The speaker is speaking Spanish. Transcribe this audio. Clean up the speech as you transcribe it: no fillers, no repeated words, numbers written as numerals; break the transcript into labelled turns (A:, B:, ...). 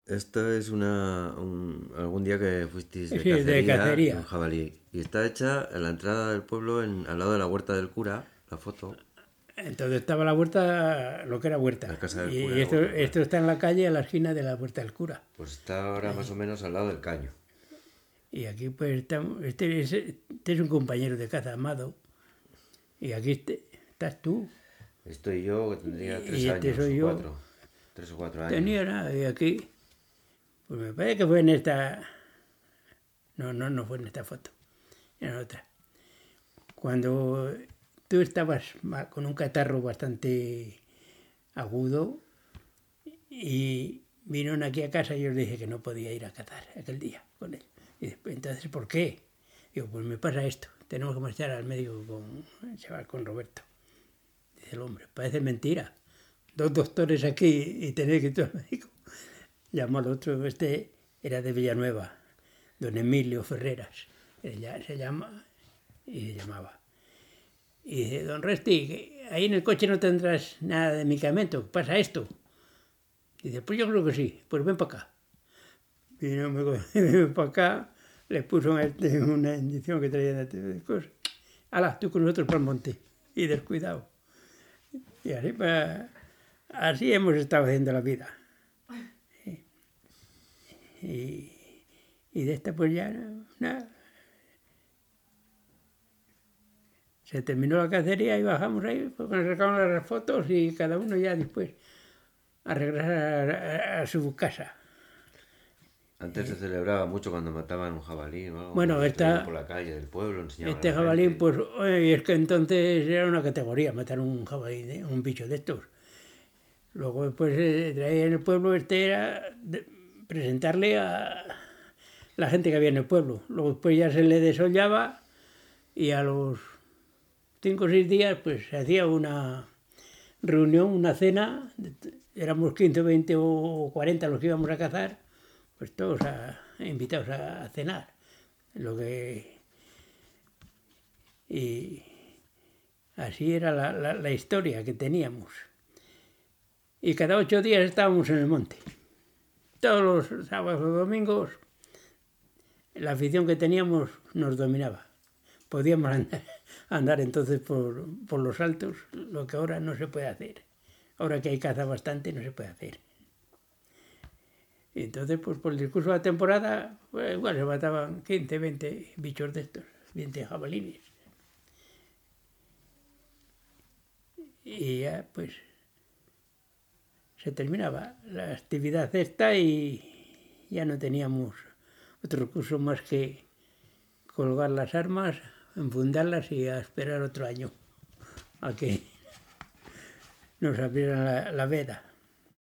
A: Esto es algún día que fuisteis de
B: Sí, de cacería.
A: un jabalí. Y está hecha en la entrada del pueblo, al lado de la huerta del cura, la foto,
B: Entonces estaba la huerta, lo que era
A: la
B: huerta.
A: casa del cura,
B: Y
A: la
B: esto,
A: huerta del cura.
B: esto está en la calle, a la esquina de la huerta del cura.
A: Pues está ahora más o menos al lado del caño.
B: Y aquí pues estamos, este es un compañero de caza, Amado. Y aquí estás tú.
A: Estoy yo, que tendría
B: Y este soy
A: o
B: yo.
A: 4. 3 o 4 años.
B: Tenía nada, y aquí, pues me parece que fue en esta, no fue en esta foto, en otra. Cuando tú estabas con un catarro bastante agudo y vinieron aquí a casa y yo le dije que no podía ir a cazar aquel día con él. Y después, entonces, ¿por qué? Digo, pues me pasa esto, tenemos que marchar al médico con el chaval, con Roberto. Dice el hombre, parece mentira. 2 doctores aquí y tener que ir al médico. Llamó al otro, este era de Villanueva, don Emilio Ferreras, ella se llama, y se llamaba. Y dice, don Resti, que ahí en el coche no tendrás nada de medicamento, ¿pasa esto? Dice, pues yo creo que sí, pues ven para acá. Vino para acá, le puso una inyección que traía de cosas. ¡Hala, tú con nosotros para el monte! Y descuidado. Y así hemos estado haciendo la vida. Y de esta pues ya nada. Se terminó la cacería y bajamos ahí, pues nos sacamos las fotos y cada uno ya después a regresar a su casa.
A: Antes se celebraba mucho cuando mataban un jabalí, ¿no?
B: Bueno,
A: Por la calle del pueblo, enseñaban a la
B: jabalí,
A: gente.
B: pues es que entonces era una categoría matar un jabalí, un bicho de estos. Luego después traía en el pueblo era presentarle a la gente que había en el pueblo. Luego después ya se le desollaba y a los 5 o 6 días pues se hacía una reunión, una cena. Éramos 15, 20 o 40 los que íbamos a cazar, pues todos invitados a cenar. Y así era la historia que teníamos. Y cada 8 días estábamos en el monte. Todos los sábados o domingos la afición que teníamos nos dominaba. Podíamos andar entonces por los altos, lo que ahora no se puede hacer. Ahora que hay caza bastante no se puede hacer. Y entonces, pues por el discurso de la temporada, pues, igual se mataban 15, 20 bichos de estos, 20 jabalines. Y ya, pues, se terminaba la actividad esta y ya no teníamos otro recurso más que colgar las armas, enfundarlas y a esperar otro año a que nos abrieran la veda.